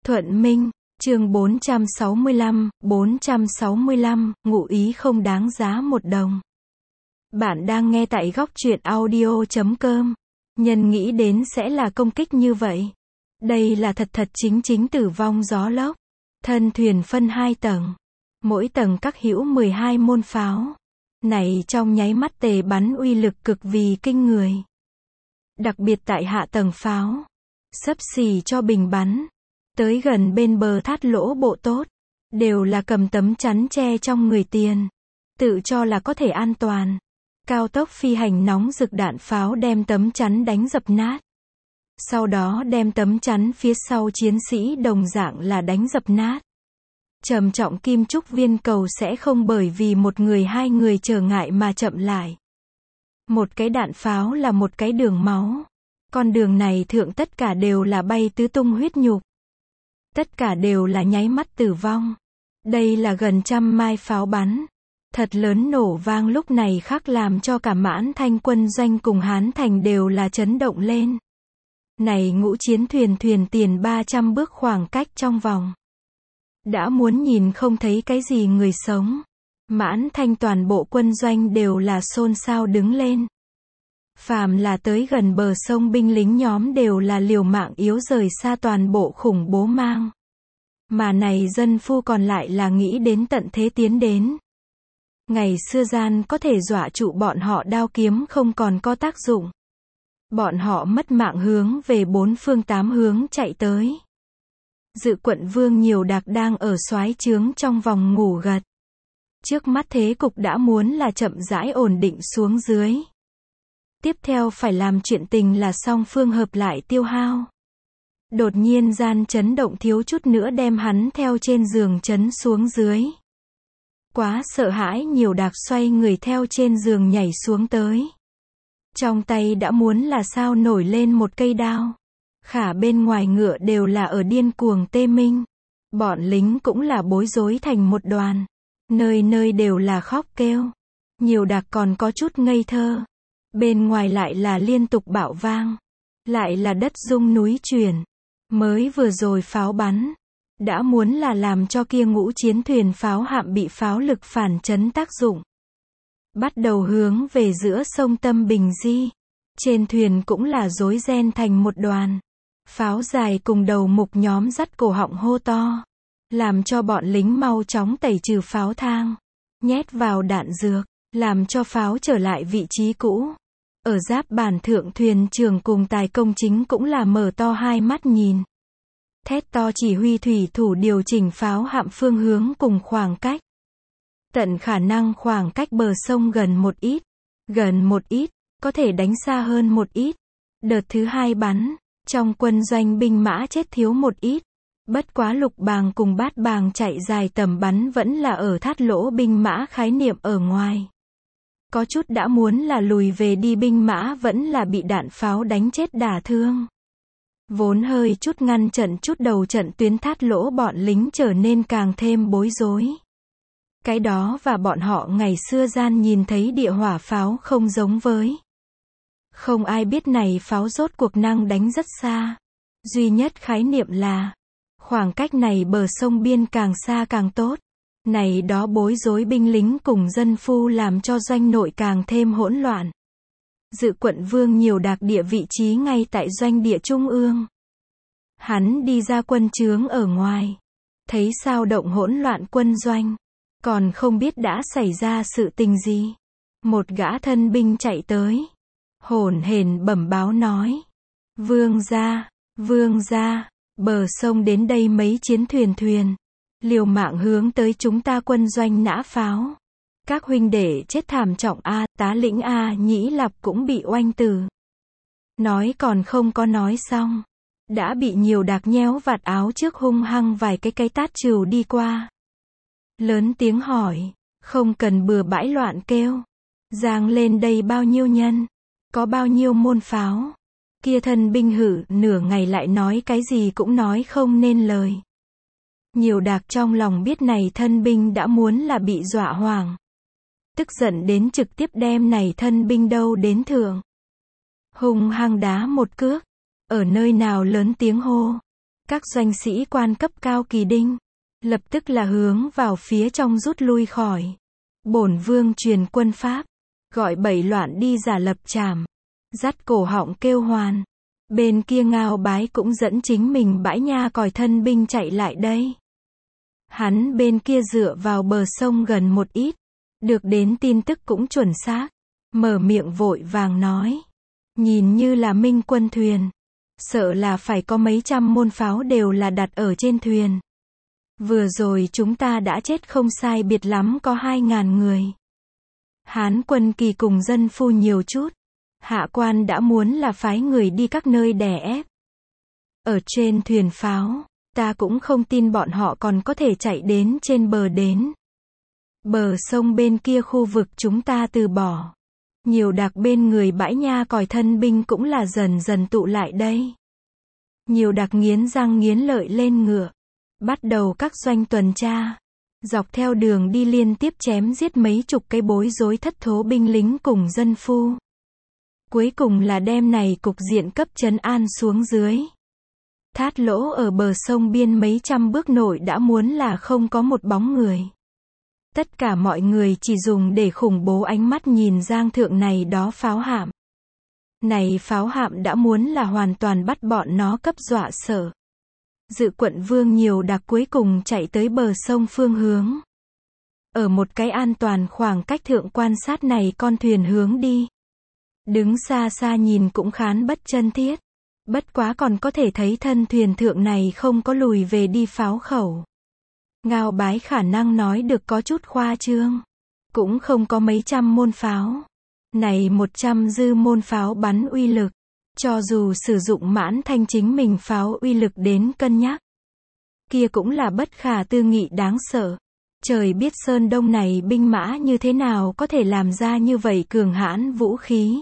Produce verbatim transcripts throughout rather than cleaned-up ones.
Thuận Minh, chương bốn trăm sáu mươi lăm, bốn trăm sáu mươi lăm, ngụ ý không đáng giá một đồng. Bạn đang nghe tại góc truyện audio chấm com. Nhân nghĩ đến sẽ là công kích như vậy. Đây là thật thật chính chính tử vong gió lốc. Thân thuyền phân hai tầng. Mỗi tầng các hữu mười hai môn pháo. Này trong nháy mắt tề bắn uy lực cực vì kinh người. Đặc biệt tại hạ tầng pháo. Xấp xỉ cho bình bắn. Tới gần bên bờ thát lỗ bộ tốt. Đều là cầm tấm chắn che trong người tiền. Tự cho là có thể an toàn. Cao tốc phi hành nóng rực đạn pháo đem tấm chắn đánh dập nát. Sau đó đem tấm chắn phía sau chiến sĩ đồng dạng là đánh dập nát. Trầm trọng kim trúc viên cầu sẽ không bởi vì một người hai người trở ngại mà chậm lại. Một cái đạn pháo là một cái đường máu. Con đường này thượng tất cả đều là bay tứ tung huyết nhục. Tất cả đều là nháy mắt tử vong. Đây là gần trăm mai pháo bắn. Thật lớn nổ vang lúc này khắc làm cho cả Mãn Thanh quân doanh cùng Hán Thành đều là chấn động lên. Này ngũ chiến thuyền thuyền tiền ba trăm bước khoảng cách trong vòng. Đã muốn nhìn không thấy cái gì người sống. Mãn Thanh toàn bộ quân doanh đều là xôn xao đứng lên. Phàm là tới gần bờ sông binh lính nhóm đều là liều mạng yếu rời xa toàn bộ khủng bố mang. Mà này dân phu còn lại là nghĩ đến tận thế tiến đến. Ngày xưa gian có thể dọa trụ bọn họ đao kiếm không còn có tác dụng. Bọn họ mất mạng hướng về bốn phương tám hướng chạy tới. Dự quận vương nhiều đạc đang ở soái trướng trong vòng ngủ gật. Trước mắt thế cục đã muốn là chậm rãi ổn định xuống dưới. Tiếp theo phải làm chuyện tình là song phương hợp lại tiêu hao. Đột nhiên gian chấn động thiếu chút nữa đem hắn theo trên giường chấn xuống dưới. Quá sợ hãi nhiều đạc xoay người theo trên giường nhảy xuống tới. Trong tay đã muốn là sao nổi lên một cây đao. Khả bên ngoài ngựa đều là ở điên cuồng tê minh. Bọn lính cũng là bối rối thành một đoàn. Nơi nơi đều là khóc kêu. Nhiều đạc còn có chút ngây thơ. Bên ngoài lại là liên tục bạo vang. Lại là đất rung núi chuyển. Mới vừa rồi pháo bắn. Đã muốn là làm cho kia ngũ chiến thuyền pháo hạm bị pháo lực phản chấn tác dụng. Bắt đầu hướng về giữa sông Tâm Bình Di. Trên thuyền cũng là rối ren thành một đoàn. Pháo dài cùng đầu mục nhóm dắt cổ họng hô to. Làm cho bọn lính mau chóng tẩy trừ pháo thang. Nhét vào đạn dược. Làm cho pháo trở lại vị trí cũ. Ở giáp bản thượng thuyền trưởng cùng tài công chính cũng là mở to hai mắt nhìn. Thét to chỉ huy thủy thủ điều chỉnh pháo hạm phương hướng cùng khoảng cách. Tận khả năng khoảng cách bờ sông gần một ít. Gần một ít, có thể đánh xa hơn một ít. Đợt thứ hai bắn, trong quân doanh binh mã chết thiếu một ít. Bất quá lục bàng cùng bát bàng chạy dài tầm bắn vẫn là ở thát lỗ binh mã khái niệm ở ngoài. Có chút đã muốn là lùi về đi binh mã vẫn là bị đạn pháo đánh chết đả thương. Vốn hơi chút ngăn trận chút đầu trận tuyến thát lỗ bọn lính trở nên càng thêm bối rối. Cái đó và bọn họ ngày xưa gian nhìn thấy địa hỏa pháo không giống với. Không ai biết này pháo rốt cuộc năng đánh rất xa. Duy nhất khái niệm là khoảng cách này bờ sông biên càng xa càng tốt. Này đó bối rối binh lính cùng dân phu làm cho doanh nội càng thêm hỗn loạn. Dự quận vương nhiều đạc địa vị trí ngay tại doanh địa trung ương. Hắn đi ra quân trướng ở ngoài. Thấy sao động hỗn loạn quân doanh. Còn không biết đã xảy ra sự tình gì. Một gã thân binh chạy tới. Hổn hển bẩm báo nói. Vương gia, vương gia, bờ sông đến đây mấy chiến thuyền thuyền. Liều mạng hướng tới chúng ta quân doanh nã pháo. Các huynh đệ chết thảm trọng A, tá lĩnh A Nhĩ Lạp cũng bị oanh tử. Nói còn không có nói xong. Đã bị nhiều đạc nhéo vạt áo trước hung hăng vài cái cái tát trừu đi qua. Lớn tiếng hỏi, không cần bừa bãi loạn kêu. Giang lên đây bao nhiêu nhân? Có bao nhiêu môn pháo? Kia thân binh hử, nửa ngày lại nói cái gì cũng nói không nên lời. Nhiều đạc trong lòng biết này thân binh đã muốn là bị dọa hoảng. Tức giận đến trực tiếp đem này thân binh đâu đến thượng. Hung hăng đá một cước. Ở nơi nào lớn tiếng hô. Các doanh sĩ quan cấp cao Kỳ Đinh, lập tức là hướng vào phía trong rút lui khỏi. Bổn vương truyền quân pháp, gọi bảy loạn đi giả lập trảm, dắt cổ họng kêu hoàn. Bên kia Ngao Bái cũng dẫn chính mình bãi nha còi thân binh chạy lại đây. Hắn bên kia dựa vào bờ sông gần một ít, được đến tin tức cũng chuẩn xác, mở miệng vội vàng nói. Nhìn như là minh quân thuyền, sợ là phải có mấy trăm môn pháo đều là đặt ở trên thuyền. Vừa rồi chúng ta đã chết không sai biệt lắm có hai ngàn người. Hán quân Kỳ cùng dân phu nhiều chút. Hạ quan đã muốn là phái người đi các nơi đè ép. Ở trên thuyền pháo, ta cũng không tin bọn họ còn có thể chạy đến trên bờ đến. Bờ sông bên kia khu vực chúng ta từ bỏ. Nhiều đặc bên người bãi nha còi thân binh cũng là dần dần tụ lại đây. Nhiều đặc nghiến răng nghiến lợi lên ngựa. Bắt đầu các doanh tuần tra. Dọc theo đường đi liên tiếp chém giết mấy chục cái bối rối thất thố binh lính cùng dân phu. Cuối cùng là đem này cục diện cấp trấn an xuống dưới. Thát lỗ ở bờ sông biên mấy trăm bước nội đã muốn là không có một bóng người. Tất cả mọi người chỉ dùng để khủng bố ánh mắt nhìn giang thượng này đó pháo hạm. Này pháo hạm đã muốn là hoàn toàn bắt bọn nó cấp dọa sợ. Dự quận vương nhiều đặc cuối cùng chạy tới bờ sông phương hướng. Ở một cái an toàn khoảng cách thượng quan sát này con thuyền hướng đi. Đứng xa xa nhìn cũng khán bất chân thiết. Bất quá còn có thể thấy thân thuyền thượng này không có lùi về đi pháo khẩu. Ngao Bái khả năng nói được có chút khoa trương. Cũng không có mấy trăm môn pháo. Này một trăm dư môn pháo bắn uy lực. Cho dù sử dụng Mãn Thanh chính mình pháo uy lực đến cân nhắc. Kia cũng là bất khả tư nghị đáng sợ. Trời biết Sơn Đông này binh mã như thế nào có thể làm ra như vậy cường hãn vũ khí.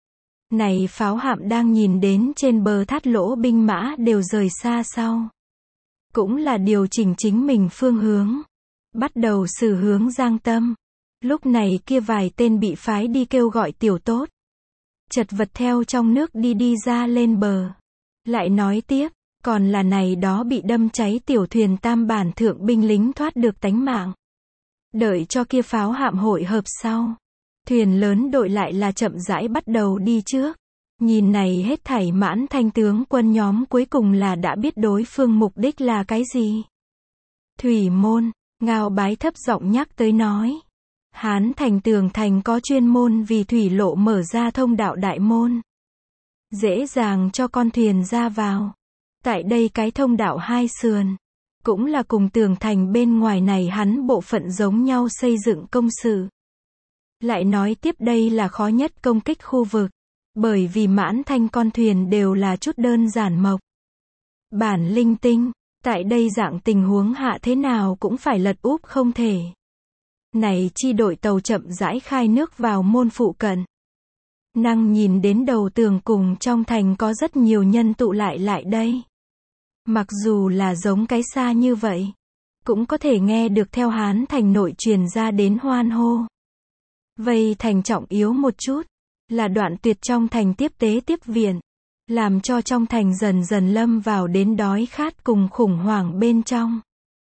Này pháo hạm đang nhìn đến trên bờ thát lỗ binh mã đều rời xa sau. Cũng là điều chỉnh chính mình phương hướng. Bắt đầu xử hướng Giang Tâm. Lúc này kia vài tên bị phái đi kêu gọi tiểu tốt. Chật vật theo trong nước đi đi ra lên bờ. Lại nói tiếp, còn là này đó bị đâm cháy tiểu thuyền tam bản thượng binh lính thoát được tánh mạng. Đợi cho kia pháo hạm hội hợp sau. Thuyền lớn đội lại là chậm rãi bắt đầu đi trước. Nhìn này hết thảy Mãn Thanh tướng quân nhóm cuối cùng là đã biết đối phương mục đích là cái gì. Thủy môn, Ngao Bái thấp giọng nhắc tới nói. Hán thành tường thành có chuyên môn vì thủy lộ mở ra thông đạo đại môn. Dễ dàng cho con thuyền ra vào. Tại đây cái thông đạo hai sườn. Cũng là cùng tường thành bên ngoài này hắn bộ phận giống nhau xây dựng công sự. Lại nói tiếp đây là khó nhất công kích khu vực. Bởi vì Mãn Thanh con thuyền đều là chút đơn giản mộc. Bản linh tinh, tại đây dạng tình huống hạ thế nào cũng phải lật úp không thể. Này chi đội tàu chậm rãi khai nước vào môn phụ cận. Năng nhìn đến đầu tường cùng trong thành có rất nhiều nhân tụ lại lại đây. Mặc dù là giống cái xa như vậy, cũng có thể nghe được theo Hán thành nội truyền ra đến hoan hô. Vây thành trọng yếu một chút, là đoạn tuyệt trong thành tiếp tế tiếp viện, làm cho trong thành dần dần lâm vào đến đói khát cùng khủng hoảng bên trong.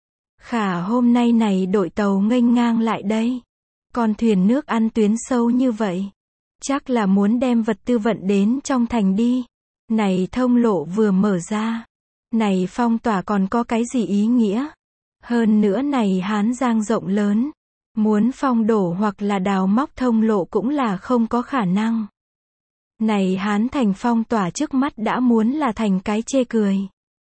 Khả hôm nay này đội tàu nghênh ngang lại đây. Con thuyền nước ăn tuyến sâu như vậy. Chắc là muốn đem vật tư vận đến trong thành đi. Này thông lộ vừa mở ra. Này phong tỏa còn có cái gì ý nghĩa? Hơn nữa này Hán Giang rộng lớn. Muốn phong đổ hoặc là đào móc thông lộ cũng là không có khả năng. Này Hán thành phong tỏa trước mắt đã muốn là thành cái chê cười.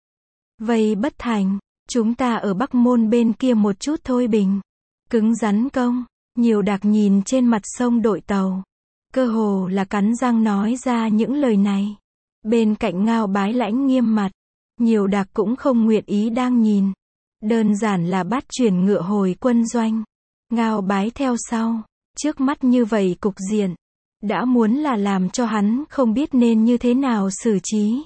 Vây bất thành. Chúng ta ở Bắc Môn bên kia một chút thôi bình. Cứng rắn công. Nhiều đặc nhìn trên mặt sông đội tàu. Cơ hồ là cắn răng nói ra những lời này. Bên cạnh Ngao Bái lãnh nghiêm mặt. Nhiều đặc cũng không nguyện ý đang nhìn. Đơn giản là bắt chuyển ngựa hồi quân doanh. Ngao Bái theo sau. Trước mắt như vậy cục diện. Đã muốn là làm cho hắn không biết nên như thế nào xử trí.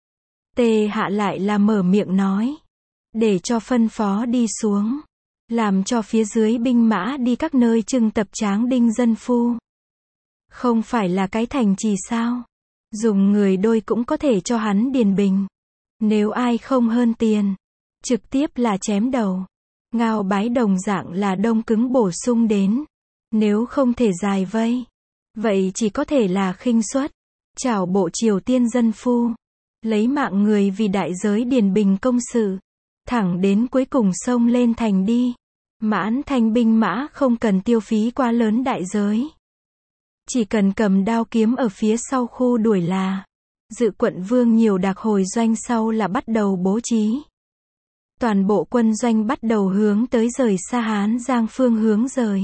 Tề Hạ lại là mở miệng nói. Để cho phân phó đi xuống. Làm cho phía dưới binh mã đi các nơi trưng tập tráng đinh dân phu. Không phải là cái thành trì sao. Dùng người đôi cũng có thể cho hắn điền bình. Nếu ai không hơn tiền, trực tiếp là chém đầu. Ngao bái đồng dạng là đông cứng bổ sung đến. Nếu không thể giải vây, vậy chỉ có thể là khinh suất. Chảo bộ Triều Tiên dân phu. Lấy mạng người vì đại giới điền bình công sự. Thẳng đến cuối cùng xông lên thành đi. Mãn thanh binh mã không cần tiêu phí quá lớn đại giới. Chỉ cần cầm đao kiếm ở phía sau khu đuổi là. Dự quận vương nhiều đặc hồi doanh sau là bắt đầu bố trí. Toàn bộ quân doanh bắt đầu hướng tới rời xa Hán Giang phương hướng rời.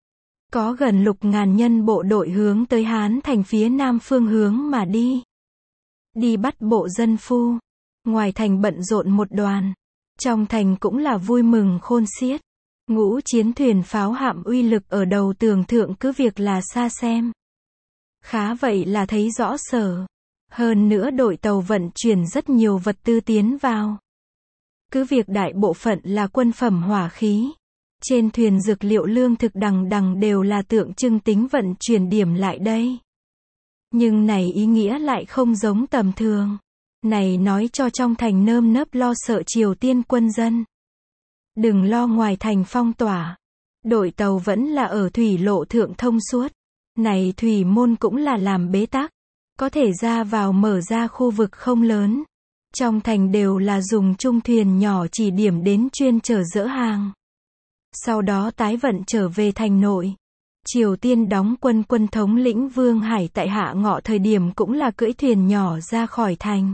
Có gần lục ngàn nhân bộ đội hướng tới Hán thành phía nam phương hướng mà đi. Đi bắt bộ dân phu. Ngoài thành bận rộn một đoàn. Trong thành cũng là vui mừng khôn xiết. Ngũ chiến thuyền pháo hạm uy lực ở đầu tường thượng cứ việc là xa xem. Khá vậy là thấy rõ sở. Hơn nữa đội tàu vận chuyển rất nhiều vật tư tiến vào. Cứ việc đại bộ phận là quân phẩm hỏa khí. Trên thuyền dược liệu lương thực đằng đằng đều là tượng trưng tính vận chuyển điểm lại đây. Nhưng này ý nghĩa lại không giống tầm thường. Này nói cho trong thành nơm nớp lo sợ Triều Tiên quân dân. Đừng lo ngoài thành phong tỏa. Đội tàu vẫn là ở thủy lộ thượng thông suốt. Này thủy môn cũng là làm bế tắc. Có thể ra vào mở ra khu vực không lớn. Trong thành đều là dùng trung thuyền nhỏ chỉ điểm đến chuyên chở dỡ hàng. Sau đó tái vận trở về thành nội. Triều Tiên đóng quân quân thống lĩnh Vương Hải tại Hạ Ngọ thời điểm cũng là cưỡi thuyền nhỏ ra khỏi thành.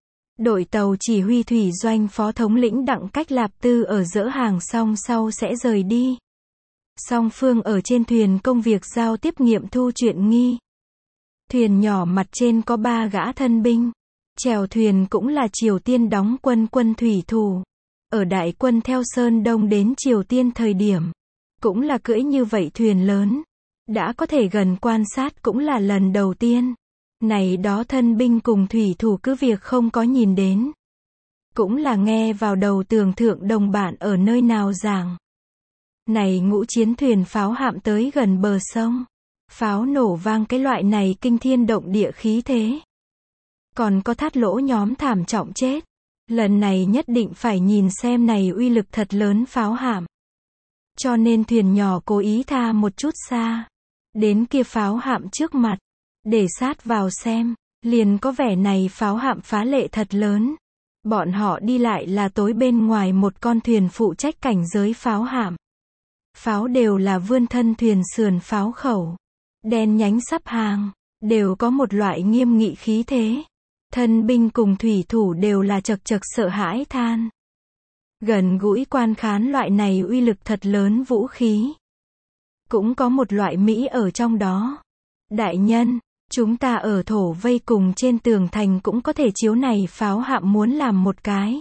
Đội tàu chỉ huy thủy doanh phó thống lĩnh Đặng Cách Lạp Tư ở dỡ hàng xong sau sẽ rời đi. Song phương ở trên thuyền công việc giao tiếp nghiệm thu chuyện nghi. Thuyền nhỏ mặt trên có ba gã thân binh. Chèo thuyền cũng là Triều Tiên đóng quân quân thủy thủ. Ở đại quân theo Sơn Đông đến Triều Tiên thời điểm. Cũng là cưỡi như vậy thuyền lớn. Đã có thể gần quan sát cũng là lần đầu tiên. Này đó thân binh cùng thủy thủ cứ việc không có nhìn đến. Cũng là nghe vào đầu tường thượng đồng bạn ở nơi nào giảng. Này ngũ chiến thuyền pháo hạm tới gần bờ sông. Pháo nổ vang cái loại này kinh thiên động địa khí thế. Còn có thát lỗ nhóm thảm trọng chết. Lần này nhất định phải nhìn xem này uy lực thật lớn pháo hạm. Cho nên thuyền nhỏ cố ý tha một chút xa. Đến kia pháo hạm trước mặt. Để sát vào xem. Liền có vẻ này pháo hạm phá lệ thật lớn. Bọn họ đi lại là tối bên ngoài một con thuyền phụ trách cảnh giới pháo hạm. Pháo đều là vươn thân thuyền sườn pháo khẩu. Đen nhánh sắp hàng. Đều có một loại nghiêm nghị khí thế. Thân binh cùng thủy thủ đều là chật chật sợ hãi than. Gần gũi quan khán loại này uy lực thật lớn vũ khí. Cũng có một loại Mỹ ở trong đó. Đại nhân, chúng ta ở thổ vây cùng trên tường thành cũng có thể chiếu này pháo hạm muốn làm một cái.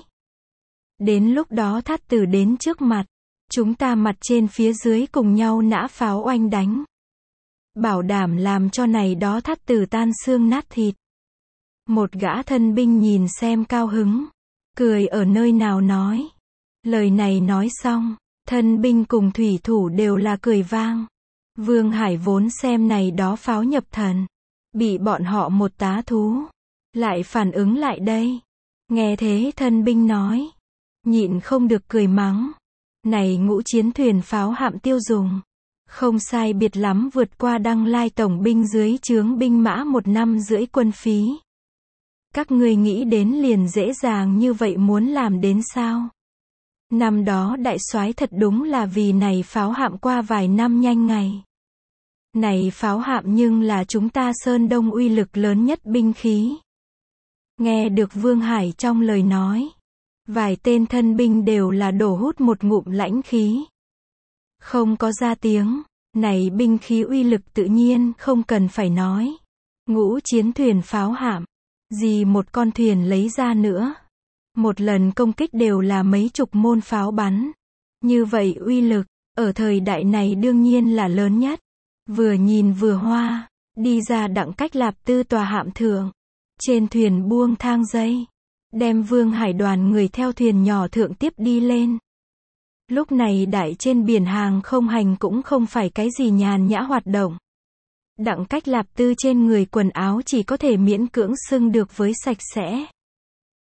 Đến lúc đó thát tử đến trước mặt. Chúng ta mặt trên phía dưới cùng nhau nã pháo oanh đánh. Bảo đảm làm cho này đó thát tử tan xương nát thịt. Một gã thân binh nhìn xem cao hứng. Cười ở nơi nào nói. Lời này nói xong. Thân binh cùng thủy thủ đều là cười vang. Vương Hải vốn xem này đó pháo nhập thần. Bị bọn họ một tá thú. Lại phản ứng lại đây. Nghe thế thân binh nói. Nhịn không được cười mắng. Này ngũ chiến thuyền pháo hạm tiêu dùng. Không sai biệt lắm vượt qua Đăng Lai tổng binh dưới trướng binh mã một năm rưỡi quân phí. Các ngươi nghĩ đến liền dễ dàng như vậy muốn làm đến sao? Năm đó đại soái thật đúng là vì này pháo hạm qua vài năm nhanh ngày. Này pháo hạm nhưng là chúng ta Sơn Đông uy lực lớn nhất binh khí. Nghe được Vương Hải trong lời nói. Vài tên thân binh đều là đổ hút một ngụm lãnh khí. Không có ra tiếng. Này binh khí uy lực tự nhiên không cần phải nói. Ngũ chiến thuyền pháo hạm. Gì một con thuyền lấy ra nữa. Một lần công kích đều là mấy chục môn pháo bắn. Như vậy uy lực, ở thời đại này đương nhiên là lớn nhất. Vừa nhìn vừa hoa, đi ra Đặng Cách Lạp Tư tòa hạm thượng. Trên thuyền buông thang dây. Đem Vương Hải đoàn người theo thuyền nhỏ thượng tiếp đi lên. Lúc này đại trên biển hàng không hành cũng không phải cái gì nhàn nhã hoạt động. Đặng Cách Lạp Tư trên người quần áo chỉ có thể miễn cưỡng xưng được với sạch sẽ.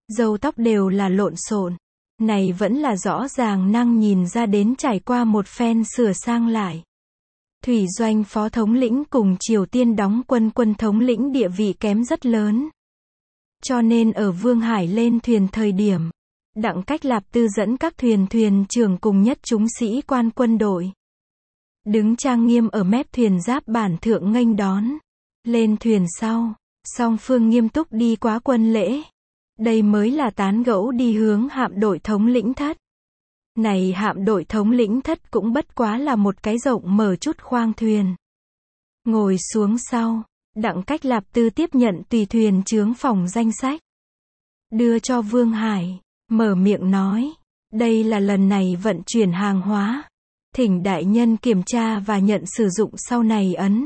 râu tóc đều là lộn xộn. Này vẫn là rõ ràng năng nhìn ra đến trải qua một phen sửa sang lại. Thủy Doanh phó thống lĩnh cùng Triều Tiên đóng quân quân thống lĩnh địa vị kém rất lớn. Cho nên ở Vương Hải lên thuyền thời điểm, Đặng Cách Lạp Tư dẫn các thuyền thuyền trưởng cùng nhất chúng sĩ quan quân đội. Đứng trang nghiêm ở mép thuyền giáp bản thượng nghênh đón. Lên thuyền sau, song phương nghiêm túc đi quá quân lễ. Đây mới là tán gẫu đi hướng hạm đội thống lĩnh thất. Này hạm đội thống lĩnh thất cũng bất quá là một cái rộng mở chút khoang thuyền. Ngồi xuống sau, Đặng Cách Lạp Tư tiếp nhận tùy thuyền chướng phòng danh sách. Đưa cho Vương Hải, mở miệng nói, đây là lần này vận chuyển hàng hóa. Thỉnh đại nhân kiểm tra và nhận sử dụng sau này ấn.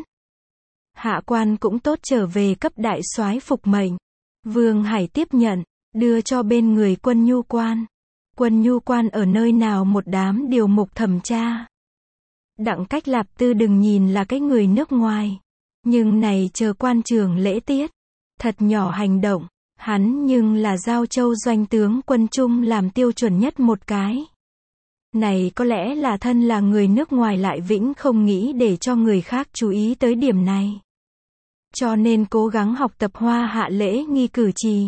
Hạ quan cũng tốt trở về cấp đại soái phục mệnh. Vương Hải tiếp nhận, đưa cho bên người quân nhu quan. Quân nhu quan ở nơi nào một đám điều mục thẩm tra. Đặng Cách Lạp Tư đừng nhìn là cái người nước ngoài. Nhưng này chờ quan trường lễ tiết. Thật nhỏ hành động. Hắn nhưng là Giao Châu doanh tướng quân Trung làm tiêu chuẩn nhất một cái. Này có lẽ là thân là người nước ngoài lại vĩnh không nghĩ để cho người khác chú ý tới điểm này. Cho nên cố gắng học tập hoa hạ lễ nghi cử chỉ.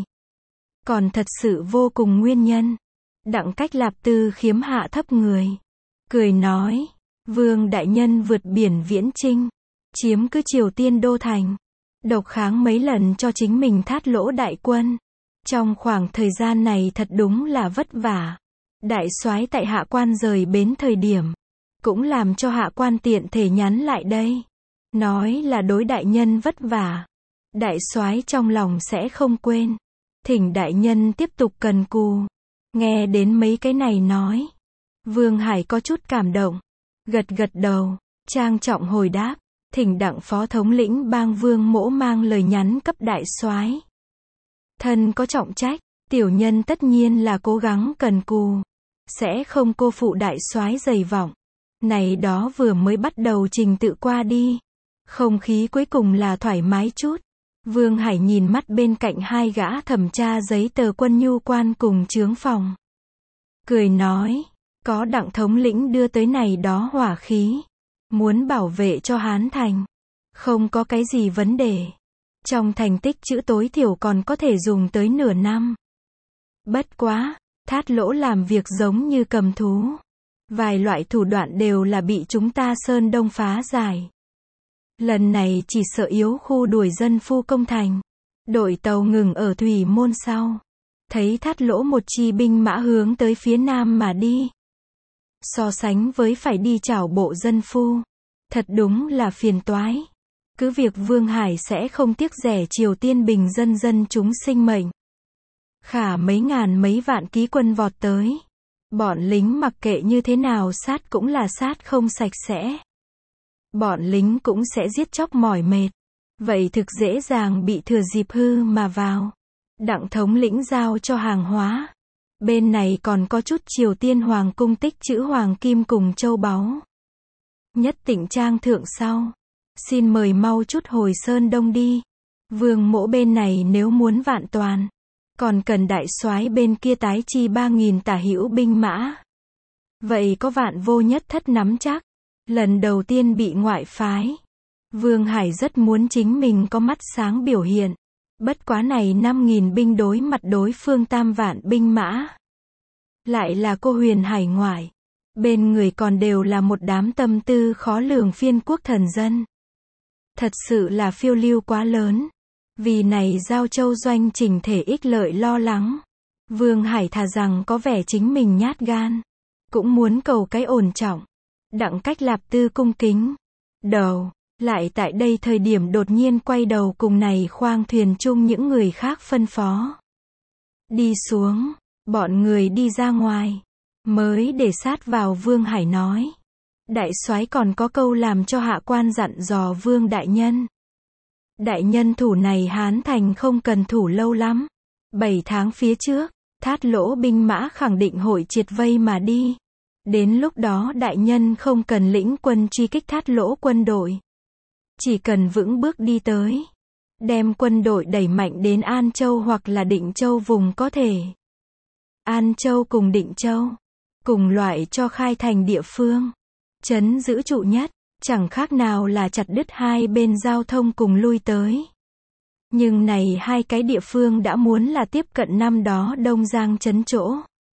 Còn thật sự vô cùng nguyên nhân. Đặng Cách Lạp Tư khiếm hạ thấp người. Cười nói, Vương đại nhân vượt biển viễn chinh. Chiếm cứ Triều Tiên đô thành. Độc kháng mấy lần cho chính mình thát lỗ đại quân. Trong khoảng thời gian này thật đúng là vất vả. Đại soái tại hạ quan rời bến thời điểm. Cũng làm cho hạ quan tiện thể nhắn lại đây. Nói là đối đại nhân vất vả. Đại soái trong lòng sẽ không quên. Thỉnh đại nhân tiếp tục cần cù. Nghe đến mấy cái này nói. Vương Hải có chút cảm động. Gật gật đầu. Trang trọng hồi đáp. Thỉnh Đặng phó thống lĩnh bang Vương Mỗ mang lời nhắn cấp đại soái. Thân có trọng trách. Tiểu nhân tất nhiên là cố gắng cần cù. Sẽ không cô phụ đại soái dày vọng. Này đó vừa mới bắt đầu trình tự qua đi. Không khí cuối cùng là thoải mái chút. Vương Hải nhìn mắt bên cạnh hai gã thẩm tra giấy tờ quân nhu quan cùng chướng phòng. Cười nói, có Đặng thống lĩnh đưa tới này đó hỏa khí. Muốn bảo vệ cho Hán Thành. Không có cái gì vấn đề. Trong thành tích chữ tối thiểu còn có thể dùng tới nửa năm. Bất quá, thát lỗ làm việc giống như cầm thú. Vài loại thủ đoạn đều là bị chúng ta Sơn Đông phá giải. Lần này chỉ sợ yếu khu đuổi dân phu công thành. Đội tàu ngừng ở thủy môn sau. Thấy thát lỗ một chi binh mã hướng tới phía nam mà đi. So sánh với phải đi chảo bộ dân phu. Thật đúng là phiền toái. Cứ việc Vương Hải sẽ không tiếc rẻ Triều Tiên bình dân dân chúng sinh mệnh. Khả mấy ngàn mấy vạn ký quân vọt tới. Bọn lính mặc kệ như thế nào sát cũng là sát không sạch sẽ. Bọn lính cũng sẽ giết chóc mỏi mệt. Vậy thực dễ dàng bị thừa dịp hư mà vào. Đặng thống lĩnh giao cho hàng hóa. Bên này còn có chút Triều Tiên hoàng cung tích trữ hoàng kim cùng châu báu. Nhất Tịnh trang thượng sau. Xin mời mau chút hồi Sơn Đông đi. Vương Mỗ bên này nếu muốn vạn toàn. Còn cần đại soái bên kia tái chi ba nghìn tả hữu binh mã. Vậy có vạn vô nhất thất nắm chắc. Lần đầu tiên bị ngoại phái. Vương Hải rất muốn chính mình có mắt sáng biểu hiện. Bất quá này năm nghìn binh đối mặt đối phương tam vạn binh mã. Lại là cô huyền hải ngoại. Bên người còn đều là một đám tâm tư khó lường phiên quốc thần dân. Thật sự là phiêu lưu quá lớn. Vì này Giao Châu doanh chỉnh thể ích lợi lo lắng. Vương Hải thà rằng có vẻ chính mình nhát gan. Cũng muốn cầu cái ổn trọng. Đặng Cách Lạp Tư cung kính. Đầu, lại tại đây thời điểm đột nhiên quay đầu cùng này khoang thuyền chung những người khác phân phó. Đi xuống, bọn người đi ra ngoài. Mới để sát vào Vương Hải nói. Đại soái còn có câu làm cho hạ quan dặn dò Vương đại nhân. Đại nhân thủ này Hán Thành không cần thủ lâu lắm. Bảy tháng phía trước, thát lỗ binh mã khẳng định hội triệt vây mà đi. Đến lúc đó đại nhân không cần lĩnh quân truy kích thát lỗ quân đội. Chỉ cần vững bước đi tới. đem quân đội đẩy mạnh đến An Châu hoặc là Định Châu vùng có thể. An Châu cùng Định Châu, cùng loại cho khai thành địa phương, trấn giữ trụ nhất, chẳng khác nào là chặt đứt hai bên giao thông cùng lui tới. Nhưng này hai cái địa phương đã muốn là tiếp cận năm đó Đông Giang trấn chỗ.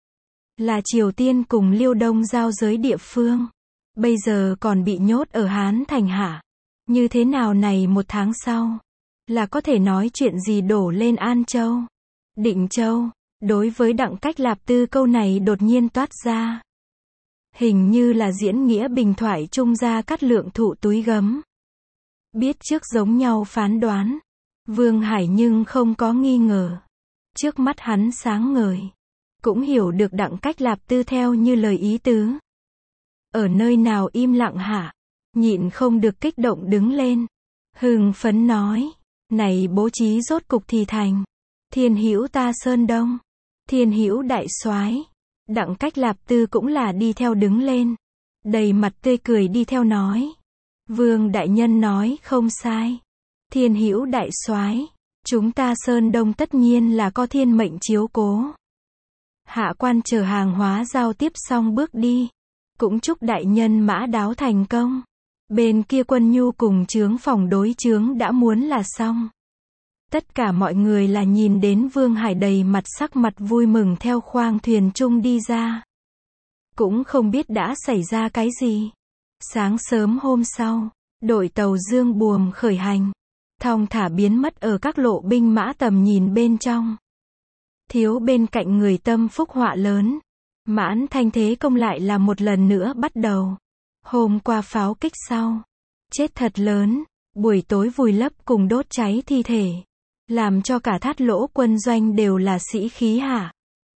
Là Triều Tiên cùng Liêu Đông giao giới địa phương. Bây giờ còn bị nhốt ở Hán Thành hạ. Như thế nào này một tháng sau, là có thể nói chuyện gì đổ lên An Châu, Định Châu. Đối với Đặng Cách Lạp Tư câu này đột nhiên toát ra. Hình như là diễn nghĩa bình thoại trung gia Cát Lượng thụ túi gấm. Biết trước giống nhau phán đoán. Vương Hải nhưng không có nghi ngờ. Trước mắt hắn sáng ngời. Cũng hiểu được Đặng Cách Lạp Tư theo như lời ý tứ. Ở nơi nào im lặng hạ. Nhịn không được kích động đứng lên. Hưng phấn nói. Này bố trí rốt cục thì thành. Thiên hữu ta Sơn Đông. Thiên hữu đại soái. Đặng Cách Lạp Tư cũng là đi theo đứng lên. Đầy mặt tươi cười đi theo nói. Vương đại nhân nói không sai. Thiên hữu đại soái, chúng ta Sơn Đông tất nhiên là có thiên mệnh chiếu cố. Hạ quan chờ hàng hóa giao tiếp xong bước đi. Cũng chúc đại nhân mã đáo thành công. Bên kia quân nhu cùng chướng phòng đối chướng đã muốn là xong. Tất cả mọi người là nhìn đến Vương Hải đầy mặt sắc mặt vui mừng theo khoang thuyền chung đi ra. Cũng không biết đã xảy ra cái gì. Sáng sớm hôm sau, đội tàu Dương Buồm khởi hành. Thong thả biến mất ở các lộ binh mã tầm nhìn bên trong. Thiếu bên cạnh người tâm phúc họa lớn. Mãn Thanh thế công lại là một lần nữa bắt đầu. Hôm qua pháo kích sau. Chết thật lớn. Buổi tối vùi lấp cùng đốt cháy thi thể. Làm cho cả Thát Lỗ quân doanh đều là sĩ khí hạ.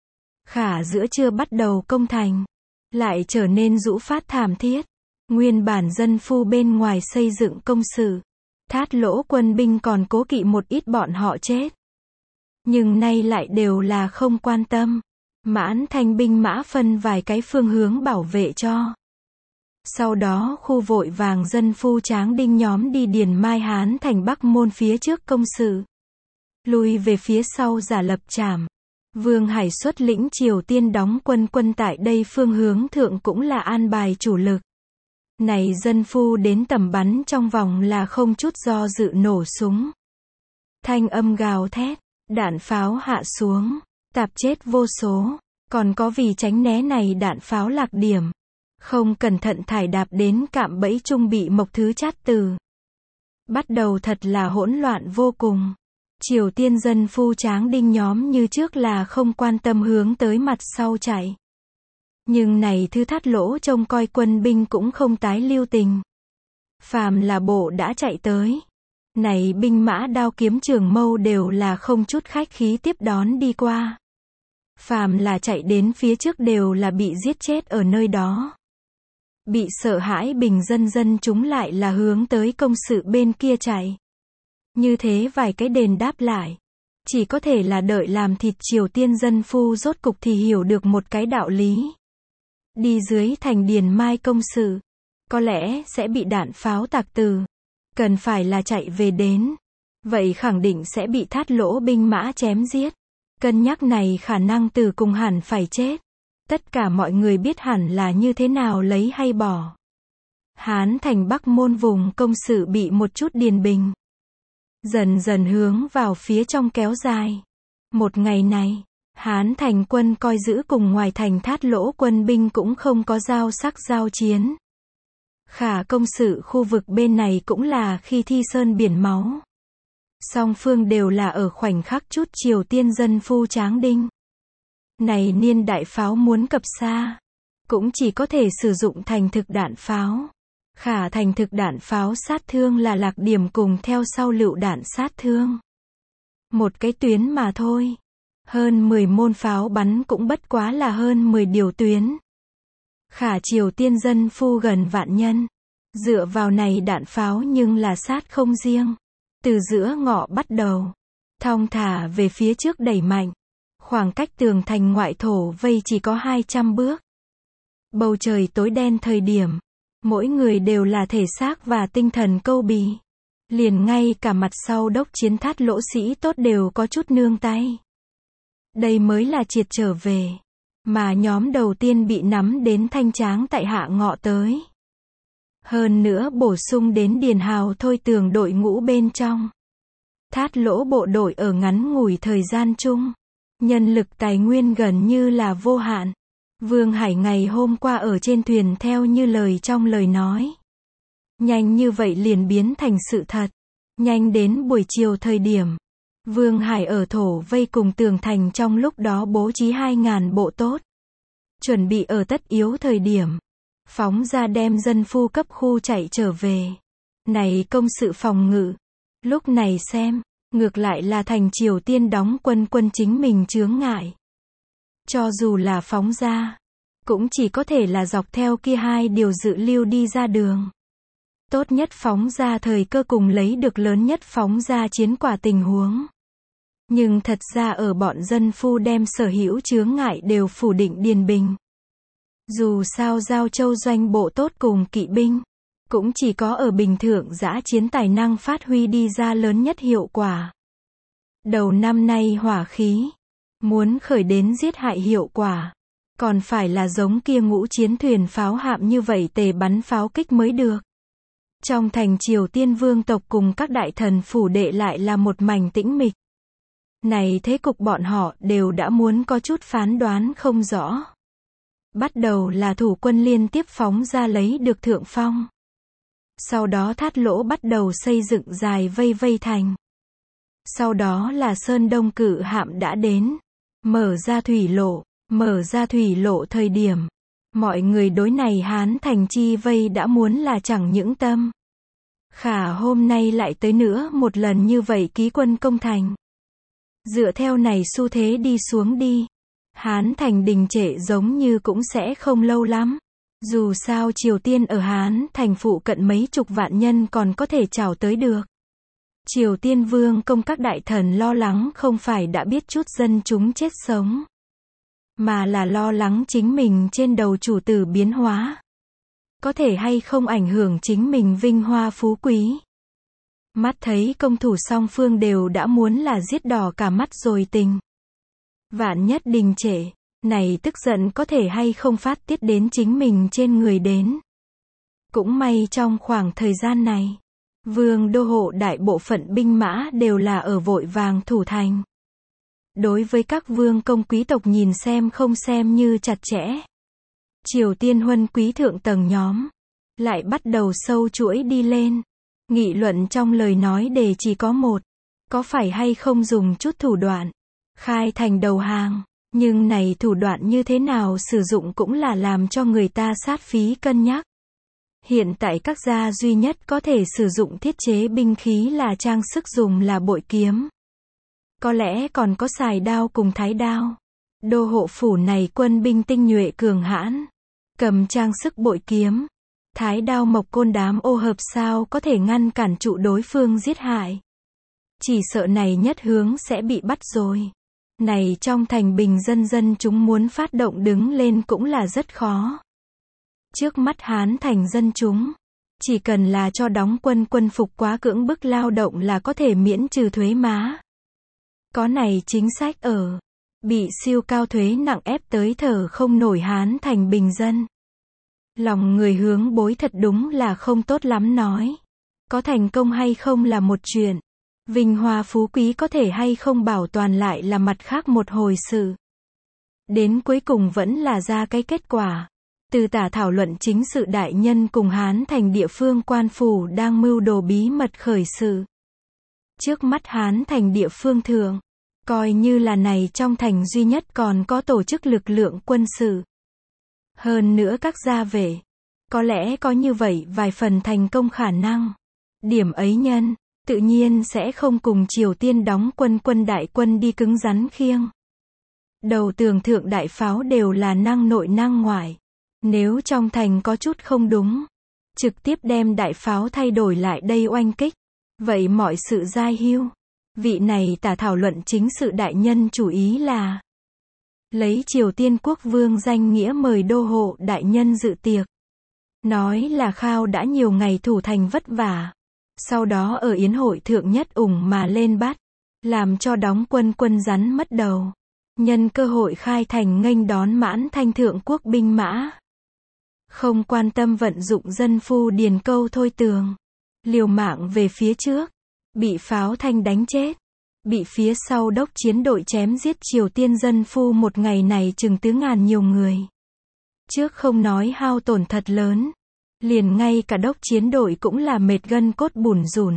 Khả giữa trưa bắt đầu công thành. Lại trở nên rũ phát thảm thiết. Nguyên bản dân phu bên ngoài xây dựng công sự. Thát Lỗ quân binh còn cố kỵ một ít bọn họ chết. Nhưng nay lại đều là không quan tâm. Mãn Thanh binh mã phân vài cái phương hướng bảo vệ cho. Sau đó khu vội vàng dân phu Tráng Đinh nhóm đi Điền Mai Hán Thành Bắc môn phía trước công sự. Lùi về phía sau giả lập trảm. Vương Hải xuất lĩnh Triều Tiên đóng quân quân tại đây phương hướng thượng cũng là an bài chủ lực. Này dân phu đến tầm bắn trong vòng là không chút do dự nổ súng. Thanh âm gào thét, đạn pháo hạ xuống, tạp chết vô số, còn có vì tránh né này đạn pháo lạc điểm. Không cẩn thận thải đạp đến cạm bẫy trung bị Mộc Thứ chát từ. Bắt đầu thật là hỗn loạn vô cùng. Triều Tiên dân phu Tráng Đinh nhóm như trước là không quan tâm hướng tới mặt sau chạy. Nhưng này Thư Thát Lỗ trông coi quân binh cũng không tái lưu tình. Phàm là bộ đã chạy tới. Này binh mã đao kiếm trường mâu đều là không chút khách khí tiếp đón đi qua. Phàm là chạy đến phía trước đều là bị giết chết ở nơi đó. Bị sợ hãi bình dân dân chúng lại là hướng tới công sự bên kia chạy. Như thế vài cái đền đáp lại. Chỉ có thể là đợi làm thịt Triều Tiên dân phu rốt cục thì hiểu được một cái đạo lý. Đi dưới thành Điền Mai công sự. Có lẽ sẽ bị đạn pháo tạc từ. Cần phải là chạy về đến. Vậy khẳng định sẽ bị Thát Lỗ binh mã chém giết. Cân nhắc này khả năng từ cùng hẳn phải chết. Tất cả mọi người biết hẳn là như thế nào lấy hay bỏ. Hán Thành Bắc môn vùng công sự bị một chút điền bình. Dần dần hướng vào phía trong kéo dài. Một ngày này, Hán Thành quân coi giữ cùng ngoài thành Thát Lỗ quân binh cũng không có giao sắc giao chiến. Khả công sự khu vực bên này cũng là khi thi sơn biển máu. Song phương đều là ở khoảnh khắc chút Triều Tiên dân phu Tráng Đinh. Này niên đại pháo muốn cập xa, cũng chỉ có thể sử dụng thành thực đạn pháo. Khả thành thực đạn pháo sát thương là lạc điểm cùng theo sau lựu đạn sát thương. Một cái tuyến mà thôi. Hơn mười môn pháo bắn cũng bất quá là hơn mười điều tuyến. Khả Triều Tiên dân phu gần vạn nhân. Dựa vào này đạn pháo nhưng là sát không riêng. Từ giữa ngõ bắt đầu. Thong thả về phía trước đẩy mạnh. Khoảng cách tường thành ngoại thổ vây chỉ có hai trăm bước. Bầu trời tối đen thời điểm. Mỗi người đều là thể xác và tinh thần câu bì. Liền ngay cả mặt sau đốc chiến Thát Lỗ sĩ tốt đều có chút nương tay. Đây mới là triệt trở về. Mà nhóm đầu tiên bị nắm đến Thanh Tráng tại Hạ Ngọ tới. Hơn nữa bổ sung đến Điền Hào Thôi Tường đội ngũ bên trong. Thát Lỗ bộ đội ở ngắn ngủi thời gian chung. Nhân lực tài nguyên gần như là vô hạn. Vương Hải ngày hôm qua ở trên thuyền theo như lời trong lời nói. Nhanh như vậy liền biến thành sự thật. Nhanh đến buổi chiều thời điểm. Vương Hải ở thổ vây cùng tường thành trong lúc đó bố trí hai ngàn bộ tốt. Chuẩn bị ở tất yếu thời điểm. Phóng ra đem dân phu cấp khu chạy trở về. Này công sự phòng ngự. Lúc này xem, ngược lại là thành Triều Tiên đóng quân quân chính mình chướng ngại. Cho dù là phóng ra, cũng chỉ có thể là dọc theo kia hai điều dự lưu đi ra đường. Tốt nhất phóng ra thời cơ cùng lấy được lớn nhất phóng ra chiến quả tình huống. Nhưng thật ra ở bọn dân phu đem sở hữu chướng ngại đều phủ định điền bình. Dù sao Giao Châu doanh bộ tốt cùng kỵ binh, cũng chỉ có ở bình thượng dã chiến tài năng phát huy đi ra lớn nhất hiệu quả. Đầu năm nay hỏa khí, muốn khởi đến giết hại hiệu quả, còn phải là giống kia ngũ chiến thuyền pháo hạm như vậy tề bắn pháo kích mới được. Trong thành Triều Tiên vương tộc cùng các đại thần phủ đệ lại là một mảnh tĩnh mịch. Này thế cục bọn họ đều đã muốn có chút phán đoán không rõ. Bắt đầu là thủ quân liên tiếp phóng ra lấy được thượng phong. Sau đó Thát Lỗ bắt đầu xây dựng dài vây vây thành. Sau đó là Sơn Đông cự hạm đã đến. Mở ra thủy lộ, mở ra thủy lộ thời điểm. Mọi người đối này Hán thành chi vây đã muốn là chẳng những tâm. Khả hôm nay lại tới nữa một lần như vậy ký quân công thành. Dựa theo này xu thế đi xuống đi. Hán thành đình trệ giống như cũng sẽ không lâu lắm. Dù sao Triều Tiên ở Hán thành phụ cận mấy chục vạn nhân còn có thể trào tới được. Triều Tiên vương công các đại thần lo lắng không phải đã biết chút dân chúng chết sống. Mà là lo lắng chính mình trên đầu chủ tử biến hóa. Có thể hay không ảnh hưởng chính mình vinh hoa phú quý. Mắt thấy công thủ song phương đều đã muốn là giết đỏ cả mắt rồi tình. Vạn nhất đình trệ, này tức giận có thể hay không phát tiết đến chính mình trên người đến. Cũng may trong khoảng thời gian này, vương đô hộ đại bộ phận binh mã đều là ở vội vàng thủ thành. Đối với các vương công quý tộc nhìn xem không xem như chặt chẽ. Triều Tiên huân quý thượng tầng nhóm, lại bắt đầu sâu chuỗi đi lên. Nghị luận trong lời nói đề chỉ có một, có phải hay không dùng chút thủ đoạn, khai thành đầu hàng, nhưng này thủ đoạn như thế nào sử dụng cũng là làm cho người ta sát phí cân nhắc. Hiện tại các gia duy nhất có thể sử dụng thiết chế binh khí là trang sức dùng là bội kiếm. Có lẽ còn có xài đao cùng thái đao. Đô hộ phủ này quân binh tinh nhuệ cường hãn, cầm trang sức bội kiếm, thái đao mộc côn đám ô hợp sao có thể ngăn cản trụ đối phương giết hại. Chỉ sợ này nhất hướng sẽ bị bắt rồi. Này trong thành bình dân dân chúng muốn phát động đứng lên cũng là rất khó. Trước mắt Hán thành dân chúng, chỉ cần là cho đóng quân quân phục quá cưỡng bức lao động là có thể miễn trừ thuế má. Có này chính sách ở, bị siêu cao thuế nặng ép tới thở không nổi Hán thành bình dân. Lòng người hướng bối thật đúng là không tốt lắm nói. Có thành công hay không là một chuyện. Vinh hoa phú quý có thể hay không bảo toàn lại là mặt khác một hồi sự. Đến cuối cùng vẫn là ra cái kết quả. Từ tả thảo luận chính sự đại nhân cùng Hán thành địa phương quan phủ đang mưu đồ bí mật khởi sự. Trước mắt Hán thành địa phương thượng, coi như là này trong thành duy nhất còn có tổ chức lực lượng quân sự. Hơn nữa các gia vệ, có lẽ có như vậy vài phần thành công khả năng. Điểm ấy nhân, tự nhiên sẽ không cùng Triều Tiên đóng quân quân đại quân đi cứng rắn khiêng. Đầu tường thượng đại pháo đều là năng nội năng ngoại. Nếu trong thành có chút không đúng, trực tiếp đem đại pháo thay đổi lại đây oanh kích. Vậy mọi sự giai hưu. Vị này tả thảo luận chính sự đại nhân chủ ý là lấy Triều Tiên quốc vương danh nghĩa mời đô hộ đại nhân dự tiệc. Nói là khao đã nhiều ngày thủ thành vất vả. Sau đó ở yến hội thượng nhất ủng mà lên bắt, làm cho đóng quân quân rắn mất đầu. Nhân cơ hội khai thành nghênh đón mãn thanh thượng quốc binh mã. Không quan tâm vận dụng dân phu điền câu thôi tường. Liều mạng về phía trước. Bị pháo thanh đánh chết. Bị phía sau đốc chiến đội chém giết Triều Tiên dân phu một ngày này chừng tứ ngàn nhiều người. Trước không nói hao tổn thật lớn. Liền ngay cả đốc chiến đội cũng là mệt gân cốt bủn rủn.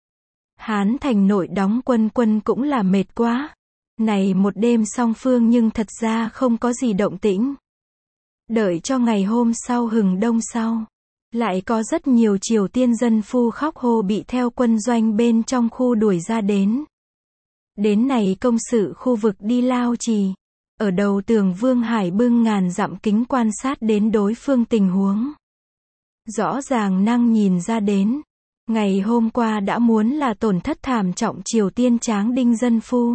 Hán thành nội đóng quân quân cũng là mệt quá. Này một đêm song phương nhưng thật ra không có gì động tĩnh. Đợi cho ngày hôm sau hừng đông sau. Lại có rất nhiều Triều Tiên dân phu khóc hô bị theo quân doanh bên trong khu đuổi ra đến. Đến này công sự khu vực đi Lao Trì. Ở đầu tường Vương Hải bưng ngàn dặm kính quan sát đến đối phương tình huống. Rõ ràng năng nhìn ra đến. Ngày hôm qua đã muốn là tổn thất thảm trọng Triều Tiên tráng đinh dân phu.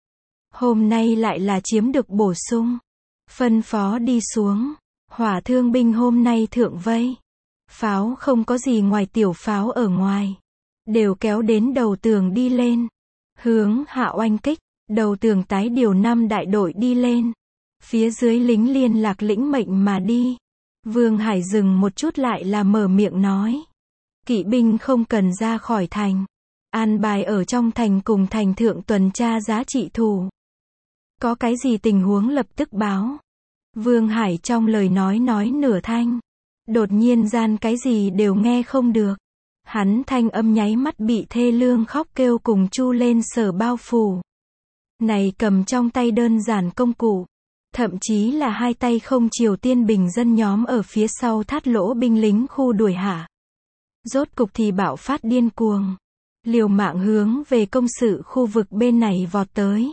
Hôm nay lại là chiếm được bổ sung. Phân phó đi xuống. Hỏa thương binh hôm nay thượng vây. Pháo không có gì ngoài tiểu pháo ở ngoài. Đều kéo đến đầu tường đi lên. Hướng hạ oanh kích. Đầu tường tái điều năm đại đội đi lên. Phía dưới lính liên lạc lĩnh mệnh mà đi. Vương Hải dừng một chút lại là mở miệng nói. Kỵ binh không cần ra khỏi thành. An bài ở trong thành cùng thành thượng tuần tra giá trị thủ. Có cái gì tình huống lập tức báo. Vương Hải trong lời nói nói nửa thanh. Đột nhiên gian cái gì đều nghe không được. Hắn thanh âm nháy mắt bị thê lương khóc kêu cùng chu lên sở bao phủ. Này cầm trong tay đơn giản công cụ. Thậm chí là hai tay không Triều Tiên bình dân nhóm ở phía sau thắt lỗ binh lính khu đuổi hạ. Rốt cục thì bạo phát điên cuồng. Liều mạng hướng về công sự khu vực bên này vọt tới.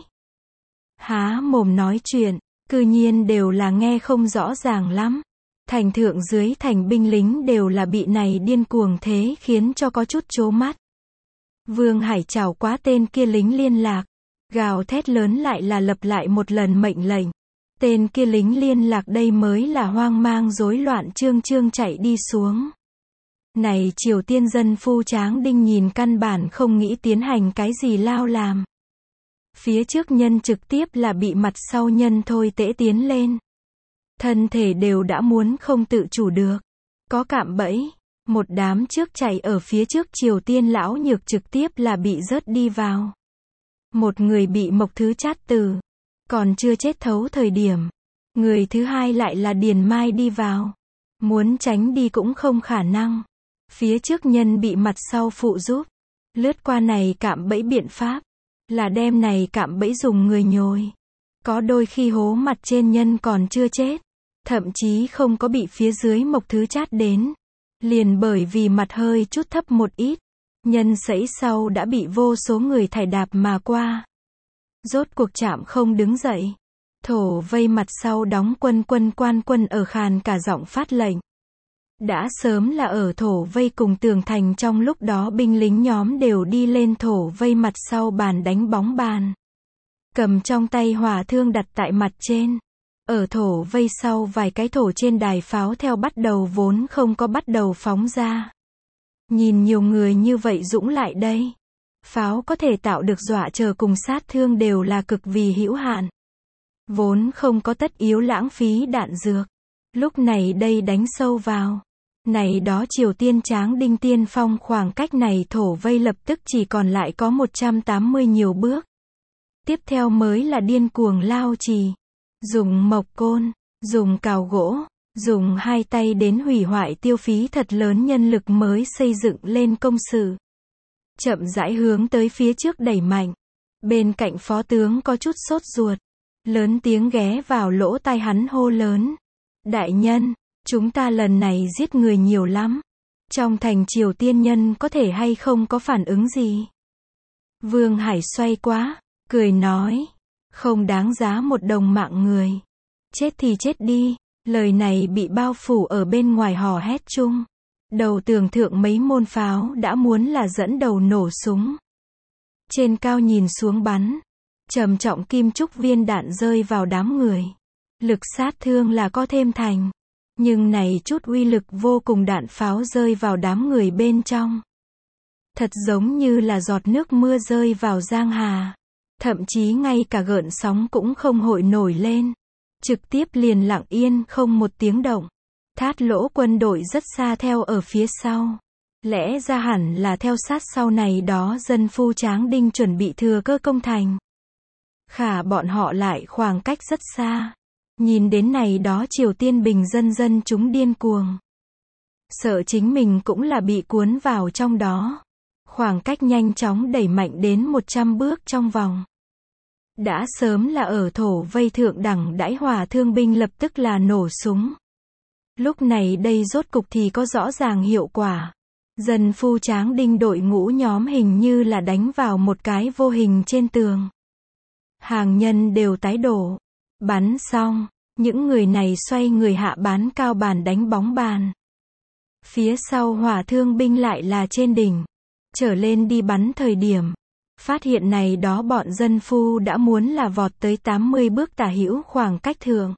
Há mồm nói chuyện, cư nhiên đều là nghe không rõ ràng lắm. Thành thượng dưới thành binh lính đều là bị này điên cuồng thế khiến cho có chút chố mắt. Vương Hải chào quá tên kia lính liên lạc. Gào thét lớn lại là lặp lại một lần mệnh lệnh. Tên kia lính liên lạc đây mới là hoang mang rối loạn trương trương chạy đi xuống. Này Triều Tiên dân phu tráng đinh nhìn căn bản không nghĩ tiến hành cái gì lao làm. Phía trước nhân trực tiếp là bị mặt sau nhân thôi tễ tiến lên. Thân thể đều đã muốn không tự chủ được. Có cạm bẫy. Một đám trước chạy ở phía trước Triều Tiên lão nhược trực tiếp là bị rớt đi vào. Một người bị Mộc Thứ chát từ. Còn chưa chết thấu thời điểm. Người thứ hai lại là Điền Mai đi vào. Muốn tránh đi cũng không khả năng. Phía trước nhân bị mặt sau phụ giúp. Lướt qua này cạm bẫy biện pháp. Là đem này cạm bẫy dùng người nhồi. Có đôi khi hố mặt trên nhân còn chưa chết. Thậm chí không có bị phía dưới Mộc Thứ chát đến. Liền bởi vì mặt hơi chút thấp một ít. Nhân sẫy sau đã bị vô số người thải đạp mà qua. Rốt cuộc chạm không đứng dậy. Thổ vây mặt sau đóng quân quân quan quân ở khàn cả giọng phát lệnh. Đã sớm là ở thổ vây cùng tường thành trong lúc đó binh lính nhóm đều đi lên thổ vây mặt sau bàn đánh bóng bàn. Cầm trong tay hỏa thương đặt tại mặt trên. Ở thổ vây sau vài cái thổ trên đài pháo theo bắt đầu vốn không có bắt đầu phóng ra. Nhìn nhiều người như vậy dũng lại đây. Pháo có thể tạo được dọa chờ cùng sát thương đều là cực vì hữu hạn. Vốn không có tất yếu lãng phí đạn dược. Lúc này đây đánh sâu vào. Này đó Triều Tiên tráng đinh tiên phong khoảng cách này thổ vây lập tức chỉ còn lại có một trăm tám mươi nhiều bước. Tiếp theo mới là điên cuồng lao trì. Dùng mộc côn, dùng cào gỗ, dùng hai tay đến hủy hoại tiêu phí thật lớn nhân lực mới xây dựng lên công sự. Chậm rãi hướng tới phía trước đẩy mạnh. Bên cạnh phó tướng có chút sốt ruột. Lớn tiếng ghé vào lỗ tai hắn hô lớn. Đại nhân, chúng ta lần này giết người nhiều lắm. Trong thành Triều Tiên nhân có thể hay không có phản ứng gì? Vương Hải xoay quá, cười nói. Không đáng giá một đồng mạng người. Chết thì chết đi. Lời này bị bao phủ ở bên ngoài hò hét chung. Đầu tường thượng mấy môn pháo đã muốn là dẫn đầu nổ súng. Trên cao nhìn xuống bắn. Trầm trọng kim trúc viên đạn rơi vào đám người. Lực sát thương là có thêm thành. Nhưng này chút uy lực vô cùng đạn pháo rơi vào đám người bên trong. Thật giống như là giọt nước mưa rơi vào giang hà. Thậm chí ngay cả gợn sóng cũng không hội nổi lên. Trực tiếp liền lặng yên không một tiếng động. Thát lỗ quân đội rất xa theo ở phía sau. Lẽ ra hẳn là theo sát sau này đó dân phu Tráng Đinh chuẩn bị thừa cơ công thành. Khả bọn họ lại khoảng cách rất xa. Nhìn đến này đó Triều Tiên bình dân dân chúng điên cuồng. Sợ chính mình cũng là bị cuốn vào trong đó. Khoảng cách nhanh chóng đẩy mạnh đến một trăm bước trong vòng. Đã sớm là ở thổ vây thượng đẳng đãi hỏa thương binh lập tức là nổ súng. Lúc này đây rốt cục thì có rõ ràng hiệu quả. Dân phu Tráng Đinh đội ngũ nhóm hình như là đánh vào một cái vô hình trên tường. Hàng nhân đều tái đổ. Bắn xong, những người này xoay người hạ bán cao bàn đánh bóng bàn. Phía sau hỏa thương binh lại là trên đỉnh. Trở lên đi bắn thời điểm. Phát hiện này đó bọn dân phu đã muốn là vọt tới tám mươi bước tả hữu khoảng cách thượng.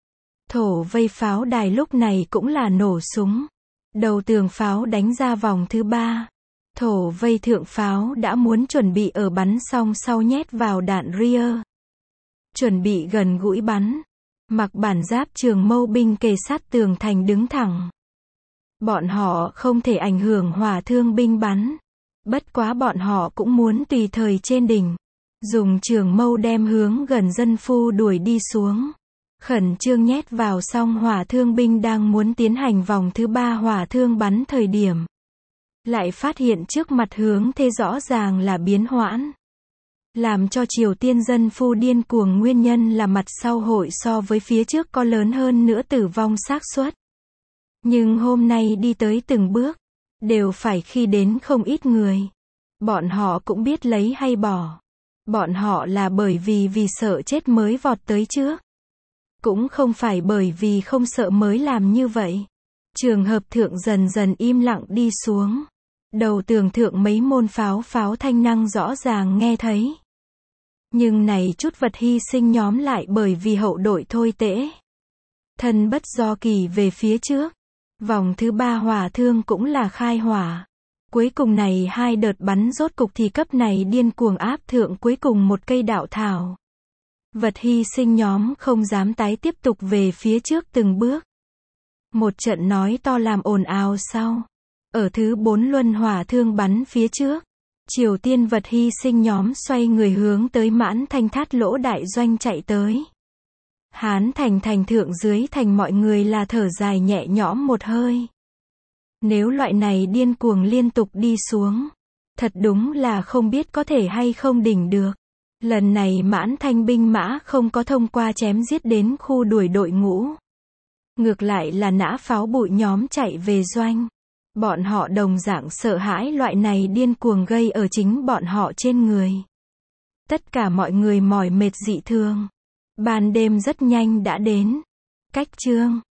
Thổ vây pháo đài lúc này cũng là nổ súng. Đầu tường pháo đánh ra vòng thứ ba. Thổ vây thượng pháo đã muốn chuẩn bị ở bắn xong sau nhét vào đạn rear. Chuẩn bị gần gũi bắn. Mặc bản giáp trường mâu binh kề sát tường thành đứng thẳng. Bọn họ không thể ảnh hưởng hỏa thương binh bắn. Bất quá bọn họ cũng muốn tùy thời trên đỉnh. Dùng trường mâu đem hướng gần dân phu đuổi đi xuống. Khẩn trương nhét vào xong hỏa thương binh đang muốn tiến hành vòng thứ ba hỏa thương bắn thời điểm. Lại phát hiện trước mặt hướng thế rõ ràng là biến hoãn. Làm cho Triều Tiên dân phu điên cuồng nguyên nhân là mặt sau hội so với phía trước có lớn hơn nữa tử vong xác suất. Nhưng hôm nay đi tới từng bước, đều phải khi đến không ít người. Bọn họ cũng biết lấy hay bỏ. Bọn họ là bởi vì vì sợ chết mới vọt tới trước. Cũng không phải bởi vì không sợ mới làm như vậy. Trường hợp thượng dần dần im lặng đi xuống. Đầu tường thượng mấy môn pháo pháo thanh năng rõ ràng nghe thấy. Nhưng này chút vật hy sinh nhóm lại bởi vì hậu đội thôi tễ. Thân bất do kỳ về phía trước. Vòng thứ ba hỏa thương cũng là khai hỏa. Cuối cùng này hai đợt bắn rốt cục thì cấp này điên cuồng áp thượng cuối cùng một cây đạo thảo. Vật hy sinh nhóm không dám tái tiếp tục về phía trước từng bước. Một trận nói to làm ồn ào sau. Ở thứ bốn luân hỏa thương bắn phía trước. Triều Tiên vật hy sinh nhóm xoay người hướng tới Mãn Thanh Thát Lỗ đại doanh chạy tới. Hán thành thành thượng dưới thành mọi người là thở dài nhẹ nhõm một hơi. Nếu loại này điên cuồng liên tục đi xuống. Thật đúng là không biết có thể hay không đỉnh được. Lần này Mãn Thanh binh mã không có thông qua chém giết đến khu đuổi đội ngũ. Ngược lại là nã pháo bụi nhóm chạy về doanh. Bọn họ đồng dạng sợ hãi loại này điên cuồng gây ở chính bọn họ trên người. Tất cả mọi người mỏi mệt dị thường. Ban đêm rất nhanh đã đến. Cách chương